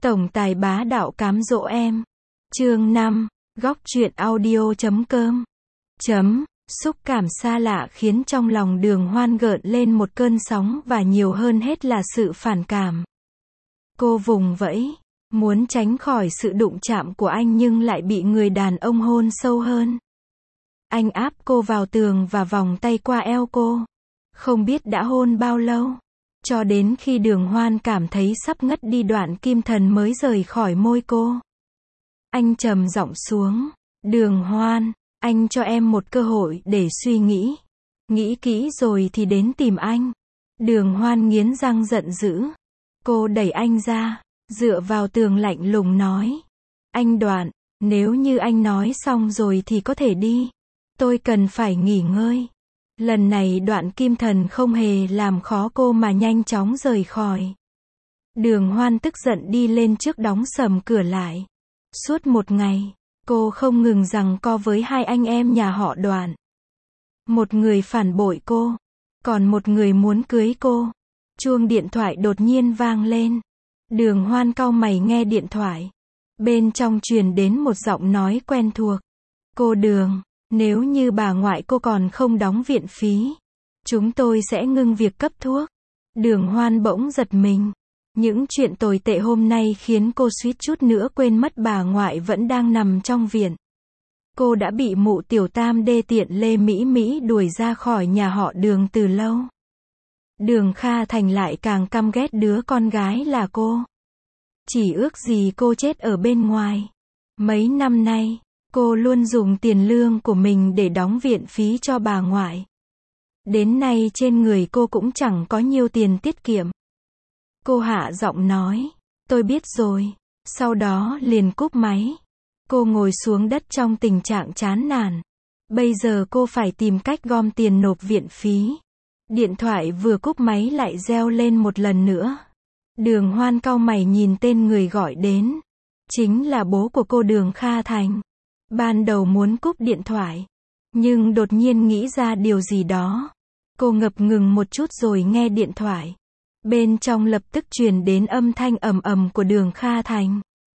Tổng tài bá đạo cám dỗ em. Chương 5, góc truyện audio.com. Xúc cảm xa lạ khiến trong lòng Đường Hoan gợn lên một cơn sóng và nhiều hơn hết là sự phản cảm. Cô vùng vẫy, muốn tránh khỏi sự đụng chạm của anh nhưng lại bị người đàn ông hôn sâu hơn. Anh áp cô vào tường và vòng tay qua eo cô. Không biết đã hôn bao lâu. Cho đến khi Đường Hoan cảm thấy sắp ngất đi đoạn kim thần mới rời khỏi môi cô. Anh trầm giọng xuống. Đường Hoan, anh cho em một cơ hội để suy nghĩ. Nghĩ kỹ rồi thì đến tìm anh. Đường Hoan nghiến răng giận dữ. Cô đẩy anh ra, dựa vào tường lạnh lùng nói. Anh Đoạn, nếu như anh nói xong rồi thì có thể đi. Tôi cần phải nghỉ ngơi. Lần này Đoạn kim thần không hề làm khó cô mà nhanh chóng rời khỏi. Đường Hoan tức giận đi lên trước đóng sầm cửa lại. Suốt một ngày, cô không ngừng giằng co với hai anh em nhà họ Đoạn. Một người phản bội cô, còn một người muốn cưới cô. Chuông điện thoại đột nhiên vang lên. Đường Hoan cau mày nghe điện thoại. Bên trong truyền đến một giọng nói quen thuộc. Cô Đường, nếu như bà ngoại cô còn không đóng viện phí, chúng tôi sẽ ngưng việc cấp thuốc. Đường Hoan bỗng giật mình. Những chuyện tồi tệ hôm nay khiến cô suýt chút nữa quên mất bà ngoại vẫn đang nằm trong viện. Cô đã bị mụ tiểu tam đê tiện Lê Mỹ Mỹ đuổi ra khỏi nhà họ Đường từ lâu. Đường Kha Thành lại càng căm ghét đứa con gái là cô. Chỉ ước gì cô chết ở bên ngoài. Mấy năm nay, cô luôn dùng tiền lương của mình để đóng viện phí cho bà ngoại. Đến nay trên người cô cũng chẳng có nhiều tiền tiết kiệm. Cô hạ giọng nói, tôi biết rồi. Sau đó liền cúp máy. Cô ngồi xuống đất trong tình trạng chán nản. Bây giờ cô phải tìm cách gom tiền nộp viện phí. Điện thoại vừa cúp máy lại reo lên một lần nữa. Đường Hoan cau mày nhìn tên người gọi đến. Chính là bố của cô Đường Kha Thành. Ban đầu muốn cúp điện thoại, nhưng đột nhiên nghĩ ra điều gì đó. Cô ngập ngừng một chút rồi nghe điện thoại. Bên trong lập tức truyền đến âm thanh ầm ầm của Đường Kha Thành.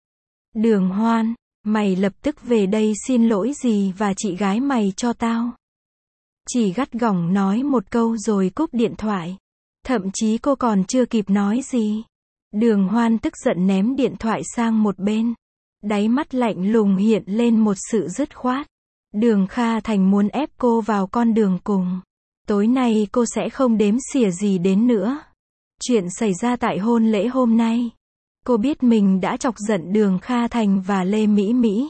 Đường Hoan, mày lập tức về đây xin lỗi dì và chị gái mày cho tao. Chỉ gắt gỏng nói một câu rồi cúp điện thoại. Thậm chí cô còn chưa kịp nói gì. Đường Hoan tức giận ném điện thoại sang một bên. Đáy mắt lạnh lùng hiện lên một sự dứt khoát. Đường Kha Thành muốn ép cô vào con đường cùng. Tối nay cô sẽ không đếm xỉa gì đến nữa. Chuyện xảy ra tại hôn lễ hôm nay. Cô biết mình đã chọc giận Đường Kha Thành và Lê Mỹ Mỹ.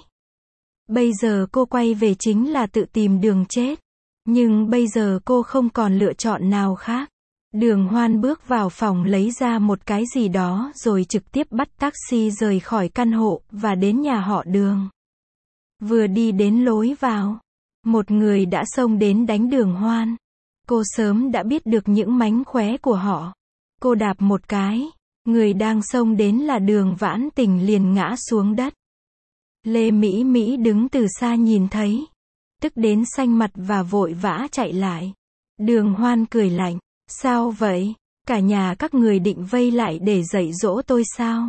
Bây giờ cô quay về chính là tự tìm đường chết. Nhưng bây giờ cô không còn lựa chọn nào khác. Đường Hoan bước vào phòng lấy ra một cái gì đó rồi trực tiếp bắt taxi rời khỏi căn hộ và đến nhà họ Đường. Vừa đi đến lối vào, một người đã xông đến đánh Đường Hoan. Cô sớm đã biết được những mánh khóe của họ. Cô đạp một cái, người đang xông đến là Đường Vãn Tình liền ngã xuống đất. Lê Mỹ Mỹ đứng từ xa nhìn thấy, tức đến xanh mặt và vội vã chạy lại. Đường Hoan cười lạnh, sao vậy? Cả nhà các người định vây lại để dạy dỗ tôi sao?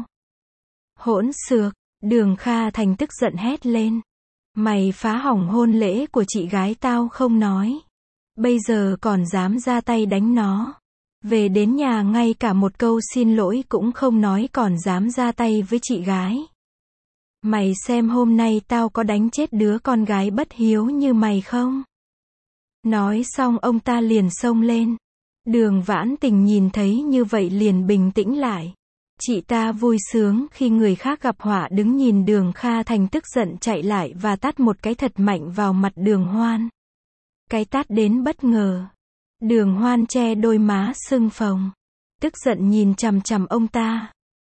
Hỗn xược, Đường Kha Thành tức giận hét lên. Mày phá hỏng hôn lễ của chị gái tao không nói. Bây giờ còn dám ra tay đánh nó. Về đến nhà ngay cả một câu xin lỗi cũng không nói còn dám ra tay với chị gái. Mày xem hôm nay tao có đánh chết đứa con gái bất hiếu như mày không? Nói xong ông ta liền xông lên. Đường Vãn Tình nhìn thấy như vậy liền bình tĩnh lại. Chị ta vui sướng khi người khác gặp họa đứng nhìn Đường Kha Thành tức giận chạy lại và tát một cái thật mạnh vào mặt Đường Hoan. Cái tát đến bất ngờ. Đường Hoan che đôi má sưng phồng. Tức giận nhìn chằm chằm ông ta.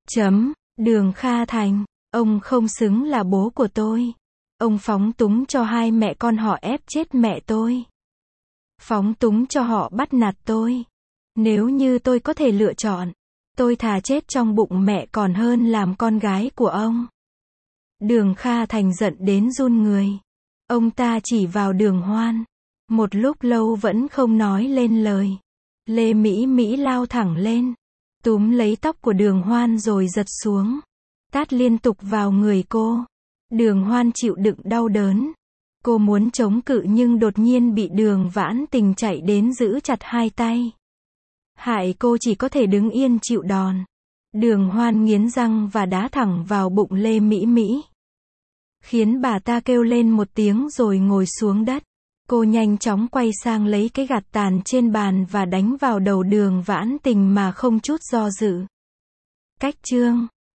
Đường Kha Thành, ông không xứng là bố của tôi. Ông phóng túng cho hai mẹ con họ ép chết mẹ tôi. Phóng túng cho họ bắt nạt tôi. Nếu như tôi có thể lựa chọn, tôi thà chết trong bụng mẹ còn hơn làm con gái của ông. Đường Kha Thành giận đến run người. Ông ta chỉ vào Đường Hoan. Một lúc lâu vẫn không nói lên lời. Lê Mỹ Mỹ lao thẳng lên, túm lấy tóc của Đường Hoan rồi giật xuống. tát liên tục vào người cô. Đường Hoan chịu đựng đau đớn. Cô muốn chống cự nhưng đột nhiên bị Đường Vãn Tình chạy đến giữ chặt hai tay. Hại cô chỉ có thể đứng yên chịu đòn. Đường Hoan nghiến răng và đá thẳng vào bụng Lê Mỹ Mỹ. Khiến bà ta kêu lên một tiếng rồi ngồi xuống đất. Cô nhanh chóng quay sang lấy cái gạt tàn trên bàn và đánh vào đầu Đường Vãn Tình mà không chút do dự. Cách chương